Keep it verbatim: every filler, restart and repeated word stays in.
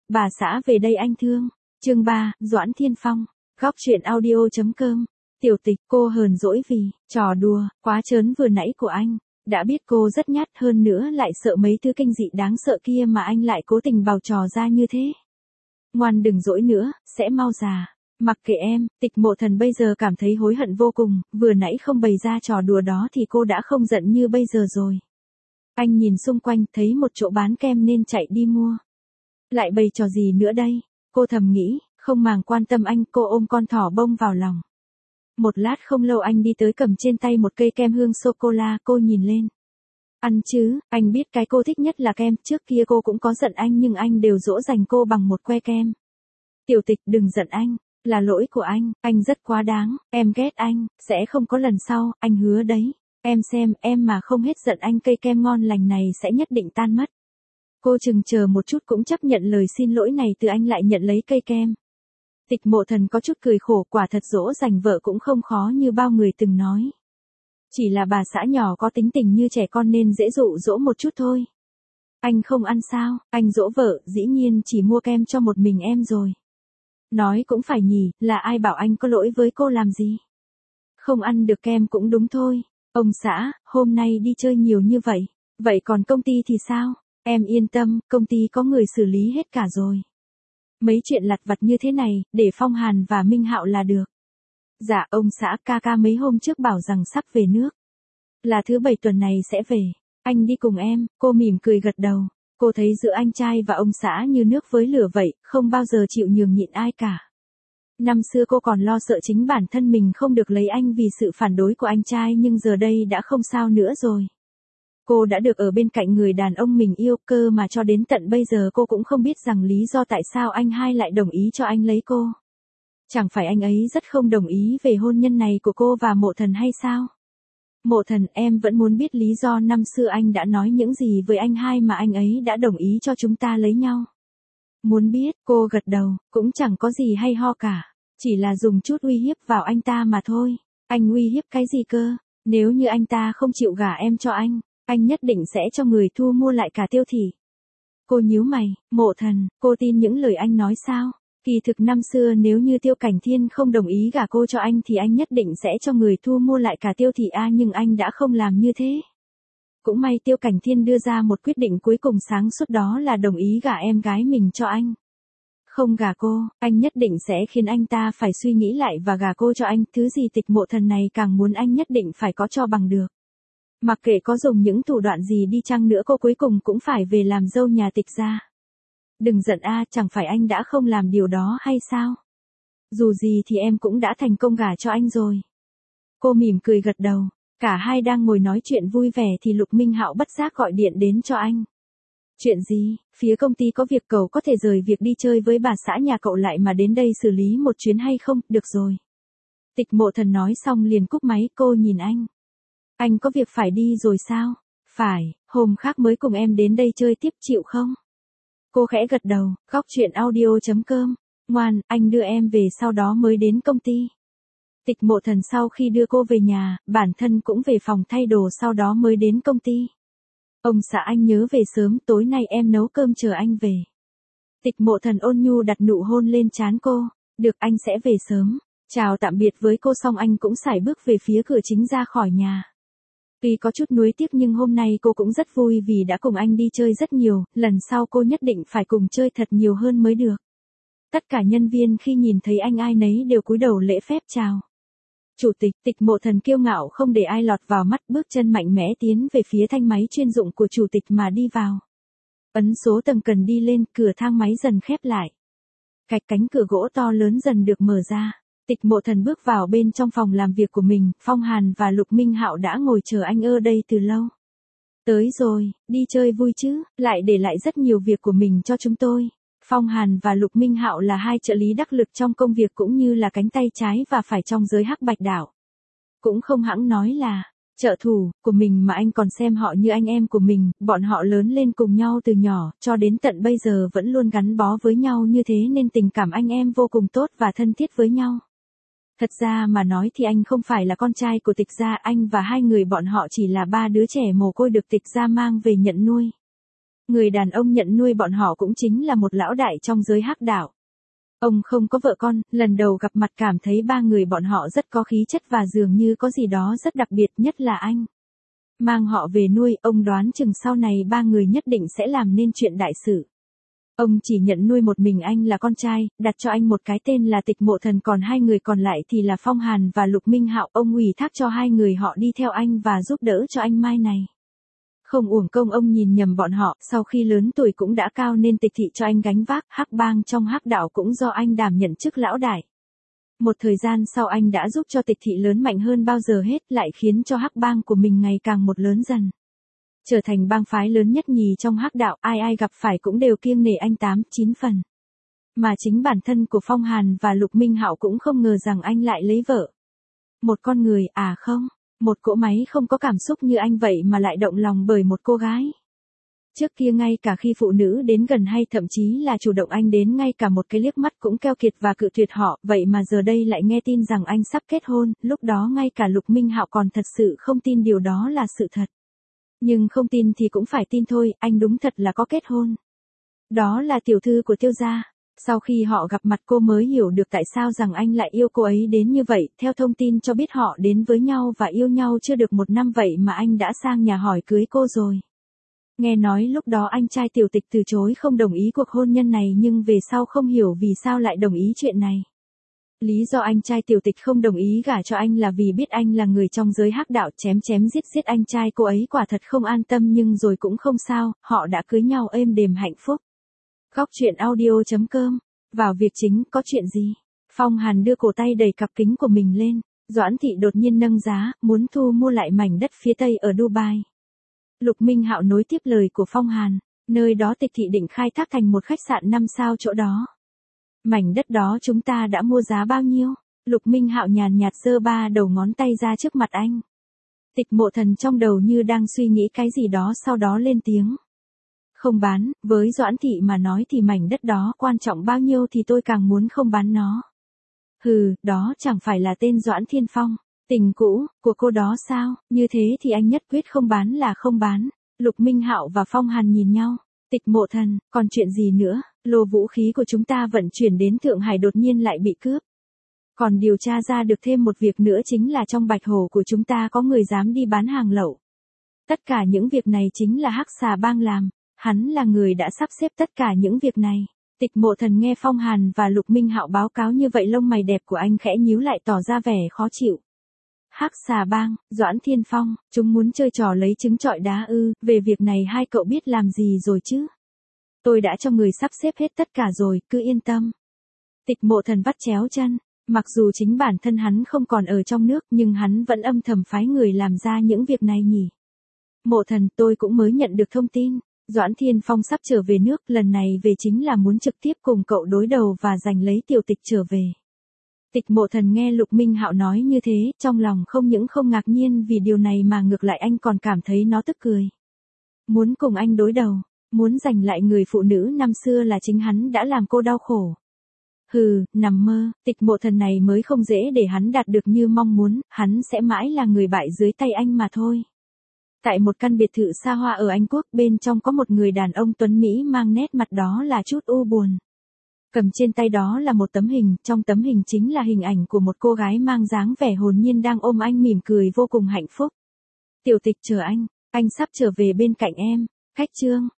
Bà xã về đây anh thương. Chương ba, Doãn Thiên Phong. Góc truyện audio.com. Tiểu Tịch, cô hờn dỗi vì trò đùa quá trớn vừa nãy của anh. Đã biết cô rất nhát, hơn nữa lại sợ mấy thứ kinh dị đáng sợ kia mà anh lại cố tình bào trò ra như thế. Ngoan đừng dỗi nữa, sẽ mau già. Mặc kệ em. Tịch Mộ Thần bây giờ cảm thấy hối hận vô cùng, vừa nãy không bày ra trò đùa đó thì cô đã không giận như bây giờ rồi. Anh nhìn xung quanh, thấy một chỗ bán kem nên chạy đi mua. Lại bày trò gì nữa đây? Cô thầm nghĩ, không màng quan tâm anh, cô ôm con thỏ bông vào lòng. Một lát không lâu anh đi tới cầm trên tay một cây kem hương sô-cô-la, cô nhìn lên. Ăn chứ, anh biết cái cô thích nhất là kem, trước kia cô cũng có giận anh nhưng anh đều dỗ dành cô bằng một que kem. Tiểu Tịch đừng giận anh, là lỗi của anh, anh rất quá đáng, em ghét anh, sẽ không có lần sau, anh hứa đấy. Em xem, em mà không hết giận anh cây kem ngon lành này sẽ nhất định tan mất. Cô chừng chờ một chút cũng chấp nhận lời xin lỗi này từ anh lại nhận lấy cây kem. Tịch Mộ Thần có chút cười khổ, quả thật dỗ dành vợ cũng không khó như bao người từng nói. Chỉ là bà xã nhỏ có tính tình như trẻ con nên dễ dụ dỗ một chút thôi. Anh không ăn sao, anh dỗ vợ, dĩ nhiên chỉ mua kem cho một mình em rồi. Nói cũng phải nhỉ, là ai bảo anh có lỗi với cô làm gì? Không ăn được kem cũng đúng thôi. Ông xã, hôm nay đi chơi nhiều như vậy, vậy còn công ty thì sao? Em yên tâm, công ty có người xử lý hết cả rồi. Mấy chuyện lặt vặt như thế này, để Phong Hàn và Minh Hạo là được. Dạ ông xã, ca ca mấy hôm trước bảo rằng sắp về nước. Là thứ bảy tuần này sẽ về. Anh đi cùng em, cô mỉm cười gật đầu. Cô thấy giữa anh trai và ông xã như nước với lửa vậy, không bao giờ chịu nhường nhịn ai cả. Năm xưa cô còn lo sợ chính bản thân mình không được lấy anh vì sự phản đối của anh trai nhưng giờ đây đã không sao nữa rồi. Cô đã được ở bên cạnh người đàn ông mình yêu, cơ mà cho đến tận bây giờ cô cũng không biết rằng lý do tại sao anh hai lại đồng ý cho anh lấy cô. Chẳng phải anh ấy rất không đồng ý về hôn nhân này của cô và Mộ Thần hay sao? Mộ Thần, em vẫn muốn biết lý do năm xưa anh đã nói những gì với anh hai mà anh ấy đã đồng ý cho chúng ta lấy nhau. Muốn biết, cô gật đầu, cũng chẳng có gì hay ho cả. Chỉ là dùng chút uy hiếp vào anh ta mà thôi. Anh uy hiếp cái gì cơ? Nếu như anh ta không chịu gả em cho anh, anh nhất định sẽ cho người thu mua lại cả Tiêu Thị. Cô nhíu mày, Mộ Thần, cô tin những lời anh nói sao? Kỳ thực năm xưa nếu như Tiêu Cảnh Thiên không đồng ý gả cô cho anh thì anh nhất định sẽ cho người thu mua lại cả Tiêu Thị a nhưng anh đã không làm như thế. Cũng may Tiêu Cảnh Thiên đưa ra một quyết định cuối cùng sáng suốt đó là đồng ý gả em gái mình cho anh. Không gả cô, anh nhất định sẽ khiến anh ta phải suy nghĩ lại và gả cô cho anh, thứ gì Tịch Mộ Thần này càng muốn anh nhất định phải có cho bằng được. Mặc kệ có dùng những thủ đoạn gì đi chăng nữa cô cuối cùng cũng phải về làm dâu nhà Tịch gia. Đừng giận a, chẳng phải anh đã không làm điều đó hay sao? Dù gì thì em cũng đã thành công gả cho anh rồi. Cô mỉm cười gật đầu, cả hai đang ngồi nói chuyện vui vẻ thì Lục Minh Hạo bất giác gọi điện đến cho anh. Chuyện gì? Phía công ty có việc, cậu có thể rời việc đi chơi với bà xã nhà cậu lại mà đến đây xử lý một chuyến hay không? Được rồi. Tịch Mộ Thần nói xong liền cúp máy, cô nhìn anh. Anh có việc phải đi rồi sao? Phải, hôm khác mới cùng em đến đây chơi tiếp, chịu không? Cô khẽ gật đầu, góc truyện audio.com. Ngoan, anh đưa em về sau đó mới đến công ty. Tịch Mộ Thần sau khi đưa cô về nhà, bản thân cũng về phòng thay đồ sau đó mới đến công ty. Ông xã anh nhớ về sớm, tối nay em nấu cơm chờ anh về. Tịch Mộ Thần ôn nhu đặt nụ hôn lên trán cô. Được, anh sẽ về sớm. Chào tạm biệt với cô xong anh cũng sải bước về phía cửa chính ra khỏi nhà. Tuy có chút nuối tiếc nhưng hôm nay cô cũng rất vui vì đã cùng anh đi chơi rất nhiều, lần sau cô nhất định phải cùng chơi thật nhiều hơn mới được. Tất cả nhân viên khi nhìn thấy anh ai nấy đều cúi đầu lễ phép chào. Chủ tịch, Tịch Mộ Thần kiêu ngạo không để ai lọt vào mắt, bước chân mạnh mẽ tiến về phía thanh máy chuyên dụng của chủ tịch mà đi vào. Ấn số tầng cần đi lên, cửa thang máy dần khép lại. Cạch cánh cửa gỗ to lớn dần được mở ra. Tịch Mộ Thần bước vào bên trong phòng làm việc của mình, Phong Hàn và Lục Minh Hạo đã ngồi chờ anh ở đây từ lâu. Tới rồi, đi chơi vui chứ, lại để lại rất nhiều việc của mình cho chúng tôi. Phong Hàn và Lục Minh Hạo là hai trợ lý đắc lực trong công việc cũng như là cánh tay trái và phải trong giới Hắc Bạch Đảo. Cũng không hẵng nói là trợ thủ của mình mà anh còn xem họ như anh em của mình, bọn họ lớn lên cùng nhau từ nhỏ, cho đến tận bây giờ vẫn luôn gắn bó với nhau như thế nên tình cảm anh em vô cùng tốt và thân thiết với nhau. Thật ra mà nói thì anh không phải là con trai của Tịch gia, anh và hai người bọn họ chỉ là ba đứa trẻ mồ côi được Tịch gia mang về nhận nuôi. Người đàn ông nhận nuôi bọn họ cũng chính là một lão đại trong giới hắc đạo. Ông không có vợ con, lần đầu gặp mặt cảm thấy ba người bọn họ rất có khí chất và dường như có gì đó rất đặc biệt, nhất là anh. Mang họ về nuôi, ông đoán chừng sau này ba người nhất định sẽ làm nên chuyện đại sự. Ông chỉ nhận nuôi một mình anh là con trai, đặt cho anh một cái tên là Tịch Mộ Thần, còn hai người còn lại thì là Phong Hàn và Lục Minh Hạo. Ông ủy thác cho hai người họ đi theo anh và giúp đỡ cho anh mai này. Không uổng công ông nhìn nhầm bọn họ, sau khi lớn tuổi cũng đã cao nên Tịch thị cho anh gánh vác, hắc bang trong hắc đạo cũng do anh đảm nhận chức lão đại. Một thời gian sau anh đã giúp cho Tịch thị lớn mạnh hơn bao giờ hết, lại khiến cho hắc bang của mình ngày càng một lớn dần. Trở thành bang phái lớn nhất nhì trong hắc đạo, ai ai gặp phải cũng đều kiêng nể anh tám, chín phần. Mà chính bản thân của Phong Hàn và Lục Minh Hạo cũng không ngờ rằng anh lại lấy vợ. Một con người, à không, một cỗ máy không có cảm xúc như anh vậy mà lại động lòng bởi một cô gái. Trước kia ngay cả khi phụ nữ đến gần hay thậm chí là chủ động anh đến ngay cả một cái liếc mắt cũng keo kiệt và cự tuyệt họ, vậy mà giờ đây lại nghe tin rằng anh sắp kết hôn, lúc đó ngay cả Lục Minh Hạo còn thật sự không tin điều đó là sự thật. Nhưng không tin thì cũng phải tin thôi, anh đúng thật là có kết hôn. Đó là tiểu thư của Tiêu gia. Sau khi họ gặp mặt cô mới hiểu được tại sao rằng anh lại yêu cô ấy đến như vậy, theo thông tin cho biết họ đến với nhau và yêu nhau chưa được một năm vậy mà anh đã sang nhà hỏi cưới cô rồi. Nghe nói lúc đó anh trai Tiểu Tịch từ chối không đồng ý cuộc hôn nhân này nhưng về sau không hiểu vì sao lại đồng ý chuyện này. Lý do anh trai Tiểu Tịch không đồng ý gả cho anh là vì biết anh là người trong giới hắc đạo, chém chém giết giết anh trai cô ấy quả thật không an tâm nhưng rồi cũng không sao, họ đã cưới nhau êm đềm hạnh phúc. Góc truyện audio chấm com. Vào việc chính, có chuyện gì? Phong Hàn đưa cổ tay đầy cặp kính của mình lên. Doãn thị đột nhiên nâng giá, muốn thu mua lại mảnh đất phía tây ở Dubai. Lục Minh Hạo nối tiếp lời của Phong Hàn. Nơi đó Tịch thị định khai thác thành một khách sạn năm sao chỗ đó. Mảnh đất đó chúng ta đã mua giá bao nhiêu? Lục Minh Hạo nhàn nhạt giơ ba đầu ngón tay ra trước mặt anh. Tịch Mộ Thần trong đầu như đang suy nghĩ cái gì đó sau đó lên tiếng. Không bán, với Doãn thị mà nói thì mảnh đất đó quan trọng bao nhiêu thì tôi càng muốn không bán nó. Hừ, đó chẳng phải là tên Doãn Thiên Phong, tình cũ của cô đó sao? Như thế thì anh nhất quyết không bán là không bán. Lục Minh Hạo và Phong Hàn nhìn nhau. Tịch Mộ Thần, còn chuyện gì nữa? Lô vũ khí của chúng ta vận chuyển đến Thượng Hải đột nhiên lại bị cướp. Còn điều tra ra được thêm một việc nữa chính là trong Bạch Hồ của chúng ta có người dám đi bán hàng lậu. Tất cả những việc này chính là Hắc Xà Bang làm. Hắn là người đã sắp xếp tất cả những việc này. Tịch Mộ Thần nghe Phong Hàn và Lục Minh Hạo báo cáo như vậy lông mày đẹp của anh khẽ nhíu lại tỏ ra vẻ khó chịu. Hắc Xà Bang, Doãn Thiên Phong, chúng muốn chơi trò lấy trứng trọi đá ư? Về việc này hai cậu biết làm gì rồi chứ? Tôi đã cho người sắp xếp hết tất cả rồi, cứ yên tâm. Tịch Mộ Thần vắt chéo chân, mặc dù chính bản thân hắn không còn ở trong nước nhưng hắn vẫn âm thầm phái người làm ra những việc này nhỉ. Mộ Thần, tôi cũng mới nhận được thông tin. Doãn Thiên Phong sắp trở về nước, lần này về chính là muốn trực tiếp cùng cậu đối đầu và giành lấy Tiểu Tịch trở về. Tịch Mộ Thần nghe Lục Minh Hạo nói như thế, trong lòng không những không ngạc nhiên vì điều này mà ngược lại anh còn cảm thấy nó tức cười. Muốn cùng anh đối đầu, muốn giành lại người phụ nữ năm xưa là chính hắn đã làm cô đau khổ. Hừ, nằm mơ, Tịch Mộ Thần này mới không dễ để hắn đạt được như mong muốn, hắn sẽ mãi là người bại dưới tay anh mà thôi. Tại một căn biệt thự xa hoa ở Anh Quốc, bên trong có một người đàn ông tuấn Mỹ mang nét mặt đó là chút u buồn. Cầm trên tay đó là một tấm hình, trong tấm hình chính là hình ảnh của một cô gái mang dáng vẻ hồn nhiên đang ôm anh mỉm cười vô cùng hạnh phúc. Tiểu Tịch chờ anh, anh sắp trở về bên cạnh em. Khách chương.